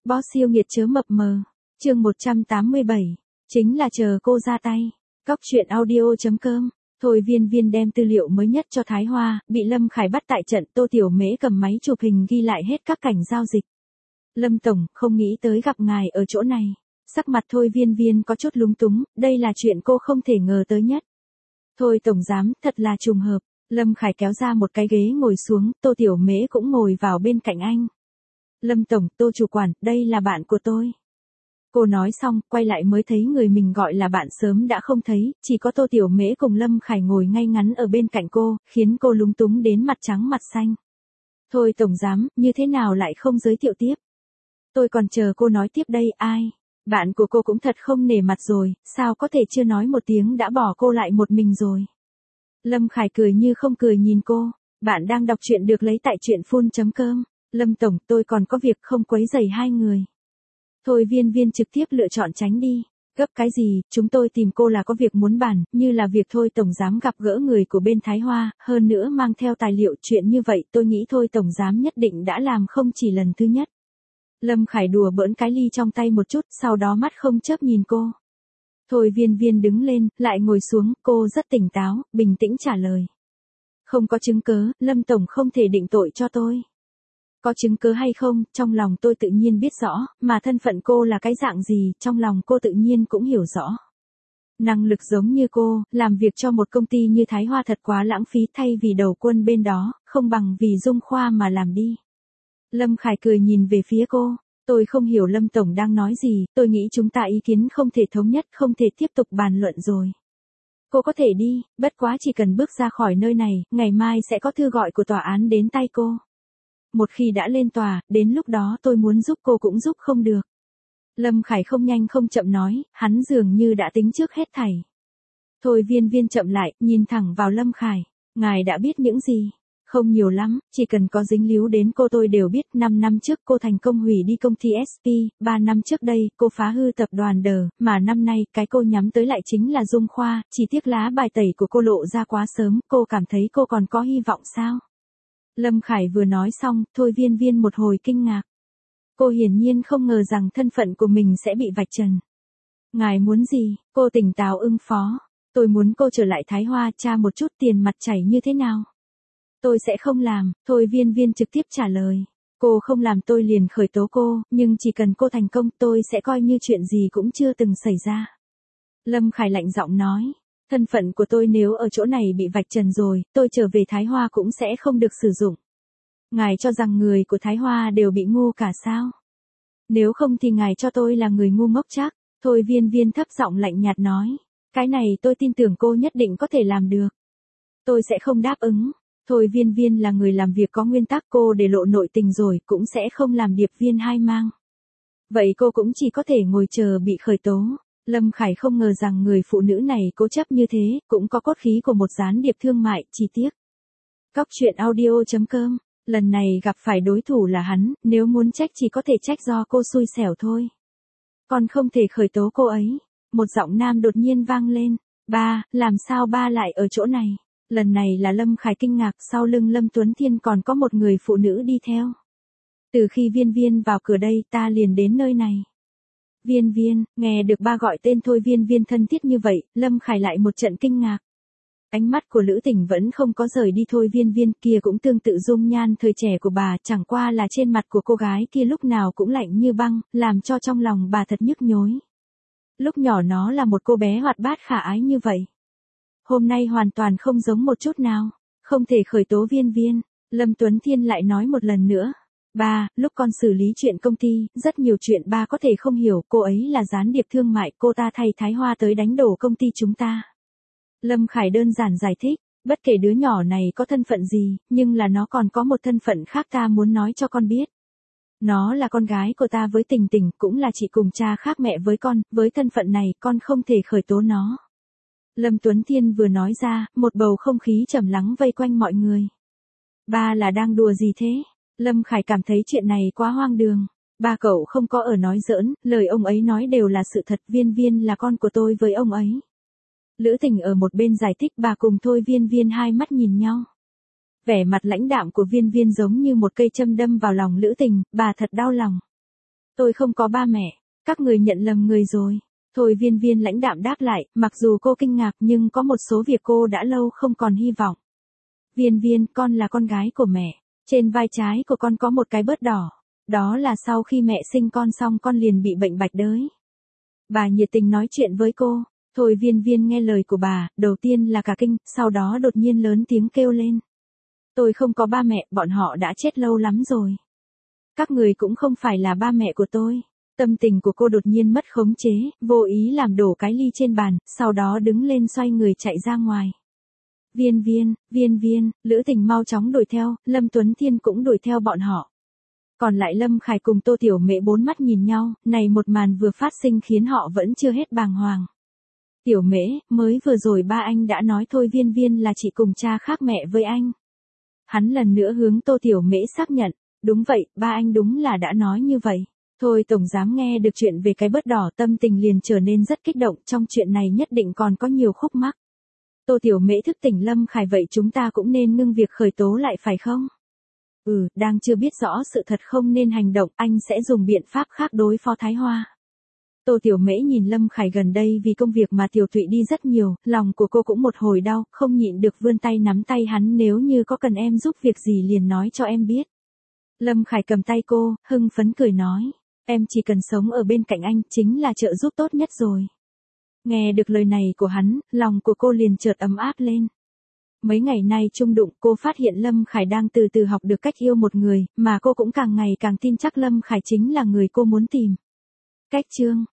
Boss siêu nghiệt chớ mập mờ. Chương 187. Chính là chờ cô ra tay. Cóc truyện audio.com. Thôi Viên Viên đem tư liệu mới nhất cho Thái Hoa, bị Lâm Khải bắt tại trận, Tô Tiểu Mễ cầm máy chụp hình ghi lại hết các cảnh giao dịch. Lâm Tổng, không nghĩ tới gặp ngài ở chỗ này. Sắc mặt Thôi Viên Viên có chút lúng túng, đây là chuyện cô không thể ngờ tới nhất. Thôi Tổng Giám, thật là trùng hợp. Lâm Khải kéo ra một cái ghế ngồi xuống, Tô Tiểu Mễ cũng ngồi vào bên cạnh anh. Lâm Tổng, Tô Chủ Quản, đây là bạn của tôi. Cô nói xong, quay lại mới thấy người mình gọi là bạn sớm đã không thấy, chỉ có Tô Tiểu Mễ cùng Lâm Khải ngồi ngay ngắn ở bên cạnh cô, khiến cô lúng túng đến mặt trắng mặt xanh. Thôi Tổng Giám, như thế nào lại không giới thiệu tiếp? Tôi còn chờ cô nói tiếp đây, ai? Bạn của cô cũng thật không nể mặt rồi, sao có thể chưa nói một tiếng đã bỏ cô lại một mình rồi? Lâm Khải cười như không cười nhìn cô, bạn đang đọc truyện được lấy tại truyện.com. Lâm Tổng, tôi còn có việc không quấy rầy hai người. Thôi Viên Viên trực tiếp lựa chọn tránh đi. Gấp cái gì, chúng tôi tìm cô là có việc muốn bàn, như là việc Thôi Tổng Giám gặp gỡ người của bên Thái Hoa, hơn nữa mang theo tài liệu chuyện như vậy tôi nghĩ Thôi Tổng Giám nhất định đã làm không chỉ lần thứ nhất. Lâm Khải đùa bỡn cái ly trong tay một chút, sau đó mắt không chớp nhìn cô. Thôi Viên Viên đứng lên, lại ngồi xuống, cô rất tỉnh táo, bình tĩnh trả lời. Không có chứng cớ, Lâm Tổng không thể định tội cho tôi. Có chứng cứ hay không, trong lòng tôi tự nhiên biết rõ, mà thân phận cô là cái dạng gì, trong lòng cô tự nhiên cũng hiểu rõ. Năng lực giống như cô, làm việc cho một công ty như Thái Hoa thật quá lãng phí, thay vì đầu quân bên đó, không bằng vì Dung Khoa mà làm đi. Lâm Khải cười nhìn về phía cô, tôi không hiểu Lâm Tổng đang nói gì, tôi nghĩ chúng ta ý kiến không thể thống nhất, không thể tiếp tục bàn luận rồi. Cô có thể đi, bất quá chỉ cần bước ra khỏi nơi này, ngày mai sẽ có thư gọi của tòa án đến tay cô. Một khi đã lên tòa, đến lúc đó tôi muốn giúp cô cũng giúp không được. Lâm Khải không nhanh không chậm nói, hắn dường như đã tính trước hết thảy. Thôi Viên Viên chậm lại, nhìn thẳng vào Lâm Khải. Ngài đã biết những gì? Không nhiều lắm, chỉ cần có dính líu đến cô tôi đều biết. 5 năm trước cô thành công hủy đi công ty SP, 3 năm trước đây cô phá hư tập đoàn Đờ, mà năm nay cái cô nhắm tới lại chính là Dung Khoa, chỉ tiếc lá bài tẩy của cô lộ ra quá sớm, cô cảm thấy cô còn có hy vọng sao? Lâm Khải vừa nói xong, Thôi Viên Viên một hồi kinh ngạc. Cô hiển nhiên không ngờ rằng thân phận của mình sẽ bị vạch trần. Ngài muốn gì? Cô tỉnh táo ưng phó. Tôi muốn cô trở lại Thái Hoa tra một chút tiền mặt chảy như thế nào. Tôi sẽ không làm, Thôi Viên Viên trực tiếp trả lời. Cô không làm tôi liền khởi tố cô, nhưng chỉ cần cô thành công tôi sẽ coi như chuyện gì cũng chưa từng xảy ra. Lâm Khải lạnh giọng nói. Thân phận của tôi nếu ở chỗ này bị vạch trần rồi, tôi trở về Thái Hoa cũng sẽ không được sử dụng. Ngài cho rằng người của Thái Hoa đều bị ngu cả sao? Nếu không thì ngài cho tôi là người ngu ngốc chắc. Thôi Viên Viên thấp giọng lạnh nhạt nói. Cái này tôi tin tưởng cô nhất định có thể làm được. Tôi sẽ không đáp ứng. Thôi Viên Viên là người làm việc có nguyên tắc, cô để lộ nội tình rồi cũng sẽ không làm điệp viên hai mang. Vậy cô cũng chỉ có thể ngồi chờ bị khởi tố. Lâm Khải không ngờ rằng người phụ nữ này cố chấp như thế, cũng có cốt khí của một gián điệp thương mại, chi tiết. Cóc truyện audio.com, lần này gặp phải đối thủ là hắn, nếu muốn trách chỉ có thể trách do cô xui xẻo thôi. Còn không thể khởi tố cô ấy. Một giọng nam đột nhiên vang lên. Ba, làm sao ba lại ở chỗ này? Lần này là Lâm Khải kinh ngạc, sau lưng Lâm Tuấn Thiên còn có một người phụ nữ đi theo. Từ khi Viên Viên vào cửa đây ta liền đến nơi này. Viên Viên, nghe được ba gọi tên Thôi Viên Viên thân thiết như vậy, Lâm Khải lại một trận kinh ngạc. Ánh mắt của Lữ Tình vẫn không có rời đi Thôi Viên Viên, kia cũng tương tự dung nhan thời trẻ của bà, chẳng qua là trên mặt của cô gái kia lúc nào cũng lạnh như băng, làm cho trong lòng bà thật nhức nhối. Lúc nhỏ nó là một cô bé hoạt bát khả ái như vậy. Hôm nay hoàn toàn không giống một chút nào, không thể khởi tố Viên Viên. Lâm Tuấn Thiên lại nói một lần nữa. Ba, lúc con xử lý chuyện công ty, rất nhiều chuyện ba có thể không hiểu, cô ấy là gián điệp thương mại, cô ta thay Thái Hoa tới đánh đổ công ty chúng ta. Lâm Khải đơn giản giải thích, bất kể đứa nhỏ này có thân phận gì, nhưng là nó còn có một thân phận khác ta muốn nói cho con biết. Nó là con gái của ta với Tình Tình, cũng là chị cùng cha khác mẹ với con, với thân phận này con không thể khởi tố nó. Lâm Tuấn Thiên vừa nói ra, một bầu không khí trầm lắng vây quanh mọi người. Ba là đang đùa gì thế? Lâm Khải cảm thấy chuyện này quá hoang đường. Ba cậu không có ở nói giỡn, lời ông ấy nói đều là sự thật, Viên Viên là con của tôi với ông ấy. Lữ Tình ở một bên giải thích, bà cùng Thôi Viên Viên hai mắt nhìn nhau. Vẻ mặt lãnh đạm của Viên Viên giống như một cây châm đâm vào lòng Lữ Tình, bà thật đau lòng. Tôi không có ba mẹ, các người nhận lầm người rồi. Thôi Viên Viên lãnh đạm đáp lại, mặc dù cô kinh ngạc nhưng có một số việc cô đã lâu không còn hy vọng. Viên Viên, con là con gái của mẹ. Trên vai trái của con có một cái bớt đỏ. Đó là sau khi mẹ sinh con xong con liền bị bệnh bạch đới. Bà nhiệt tình nói chuyện với cô. Thôi Viên Viên nghe lời của bà, đầu tiên là cả kinh, sau đó đột nhiên lớn tiếng kêu lên. Tôi không có ba mẹ, bọn họ đã chết lâu lắm rồi. Các người cũng không phải là ba mẹ của tôi. Tâm tình của cô đột nhiên mất khống chế, vô ý làm đổ cái ly trên bàn, sau đó đứng lên xoay người chạy ra ngoài. Viên Viên, Lữ Tình mau chóng đuổi theo, Lâm Tuấn Thiên cũng đuổi theo bọn họ. Còn lại Lâm Khải cùng Tô Tiểu Mễ bốn mắt nhìn nhau, này một màn vừa phát sinh khiến họ vẫn chưa hết bàng hoàng. Tiểu Mễ, mới vừa rồi ba anh đã nói thôi Viên Viên là chị cùng cha khác mẹ với anh. Hắn lần nữa hướng Tô Tiểu Mễ xác nhận, đúng vậy, ba anh đúng là đã nói như vậy. Thôi tổng giám nghe được chuyện về cái bớt đỏ tâm tình liền trở nên rất kích động, trong chuyện này nhất định còn có nhiều khúc mắc. Tô Tiểu Mễ thức tỉnh Lâm Khải vậy chúng ta cũng nên ngưng việc khởi tố lại phải không? Đang chưa biết rõ sự thật không nên hành động, anh sẽ dùng biện pháp khác đối phó Thái Hoa. Tô Tiểu Mễ nhìn Lâm Khải gần đây vì công việc mà Tiểu Thụy đi rất nhiều, lòng của cô cũng một hồi đau, không nhịn được vươn tay nắm tay hắn nếu như có cần em giúp việc gì liền nói cho em biết. Lâm Khải cầm tay cô, hưng phấn cười nói, em chỉ cần sống ở bên cạnh anh chính là trợ giúp tốt nhất rồi. Nghe được lời này của hắn, lòng của cô liền chợt ấm áp lên. Mấy ngày nay chung đụng cô phát hiện Lâm Khải đang từ từ học được cách yêu một người, mà cô cũng càng ngày càng tin chắc Lâm Khải chính là người cô muốn tìm. Cách chương